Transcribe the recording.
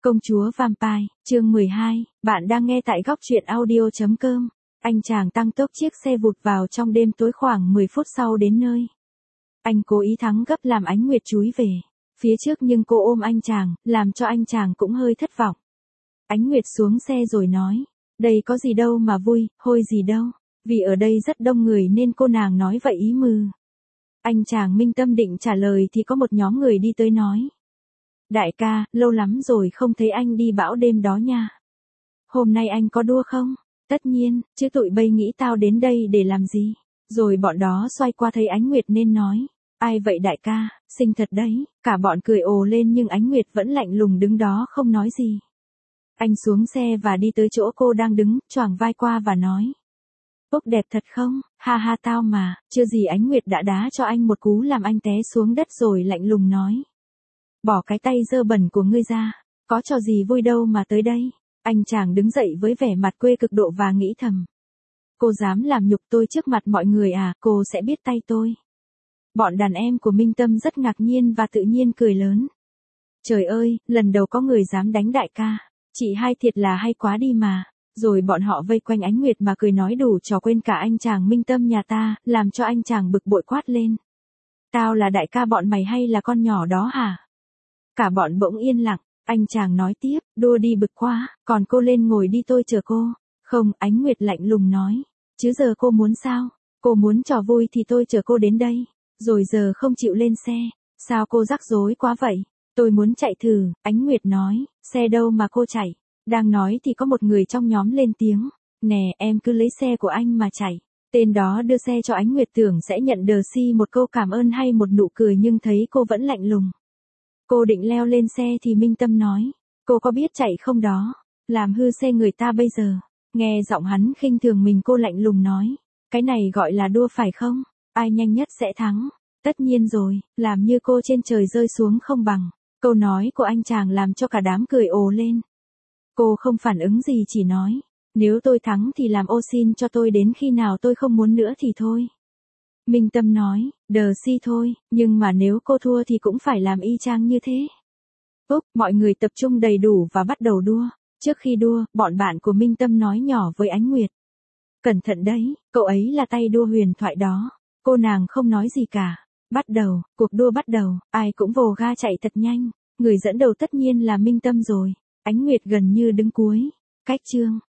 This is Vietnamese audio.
Công chúa Vampire, chương 12, bạn đang nghe tại góc truyện audio.com. Anh chàng tăng tốc chiếc xe vụt vào trong đêm tối khoảng 10 phút sau đến nơi. Anh cố ý thắng gấp làm Ánh Nguyệt chúi về phía trước nhưng cô ôm anh chàng, làm cho anh chàng cũng hơi thất vọng. Ánh Nguyệt xuống xe rồi nói, đây có gì đâu mà vui, hôi gì đâu, vì ở đây rất đông người nên cô nàng nói vậy ý mừ. Anh chàng Minh Tâm định trả lời thì có một nhóm người đi tới nói. Đại ca, lâu lắm rồi không thấy anh đi bão đêm đó nha. Hôm nay anh có đua không? Tất nhiên, chứ tụi bay nghĩ tao đến đây để làm gì? Rồi bọn đó xoay qua thấy Ánh Nguyệt nên nói. Ai vậy đại ca, xinh thật đấy. Cả bọn cười ồ lên nhưng Ánh Nguyệt vẫn lạnh lùng đứng đó không nói gì. Anh xuống xe và đi tới chỗ cô đang đứng, choàng vai qua và nói. Úc đẹp thật không? Ha ha tao mà, chưa gì Ánh Nguyệt đã đá cho anh một cú làm anh té xuống đất rồi lạnh lùng nói. Bỏ cái tay dơ bẩn của ngươi ra, có trò gì vui đâu mà tới đây. Anh chàng đứng dậy với vẻ mặt quê cực độ và nghĩ thầm. Cô dám làm nhục tôi trước mặt mọi người à, cô sẽ biết tay tôi. Bọn đàn em của Minh Tâm rất ngạc nhiên và tự nhiên cười lớn. Trời ơi, lần đầu có người dám đánh đại ca, chị hai thiệt là hay quá đi mà. Rồi bọn họ vây quanh Ánh Nguyệt mà cười nói đủ trò quên cả anh chàng Minh Tâm nhà ta, làm cho anh chàng bực bội quát lên. Tao là đại ca bọn mày hay là con nhỏ đó hả? Cả bọn bỗng yên lặng, anh chàng nói tiếp, đua đi bực quá, còn cô lên ngồi đi tôi chờ cô. Không, Ánh Nguyệt lạnh lùng nói, chứ giờ cô muốn sao? Cô muốn trò vui thì tôi chờ cô đến đây, rồi giờ không chịu lên xe, sao cô rắc rối quá vậy? Tôi muốn chạy thử, Ánh Nguyệt nói, xe đâu mà cô chạy? Đang nói thì có một người trong nhóm lên tiếng, nè em cứ lấy xe của anh mà chạy. Tên đó đưa xe cho Ánh Nguyệt tưởng sẽ nhận đờ si một câu cảm ơn hay một nụ cười nhưng thấy cô vẫn lạnh lùng. Cô định leo lên xe thì Minh Tâm nói, cô có biết chạy không đó, làm hư xe người ta bây giờ. Nghe giọng hắn khinh thường mình cô lạnh lùng nói, cái này gọi là đua phải không, ai nhanh nhất sẽ thắng. Tất nhiên rồi, làm như cô trên trời rơi xuống không bằng. Câu nói của anh chàng làm cho cả đám cười ồ lên. Cô không phản ứng gì chỉ nói, nếu tôi thắng thì làm ô xin cho tôi đến khi nào tôi không muốn nữa thì thôi. Minh Tâm nói, đờ si thôi, nhưng mà nếu cô thua thì cũng phải làm y chang như thế. Úc, mọi người tập trung đầy đủ và bắt đầu đua. Trước khi đua, bọn bạn của Minh Tâm nói nhỏ với Ánh Nguyệt. Cẩn thận đấy, cậu ấy là tay đua huyền thoại đó. Cô nàng không nói gì cả. Bắt đầu, cuộc đua bắt đầu, ai cũng vồ ga chạy thật nhanh. Người dẫn đầu tất nhiên là Minh Tâm rồi. Ánh Nguyệt gần như đứng cuối. Cách chương.